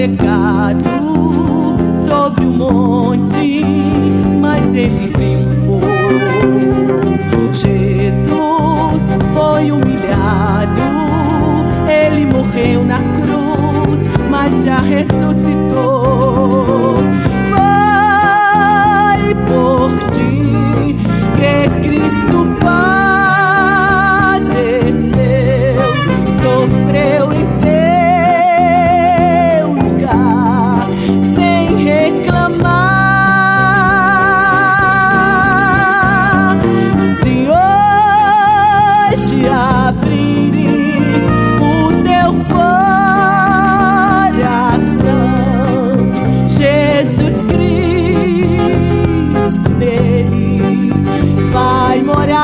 pecado sobre o monte, mas ele triunfou. Jesus foi humilhado, ele morreu na cruz, mas já ressuscitou. Foi por ti que Cristo padeceu, sofreu em teu lugar, sem reclamar. Se hoje abrires o teu coração, Jesus Cristo nele vai morar.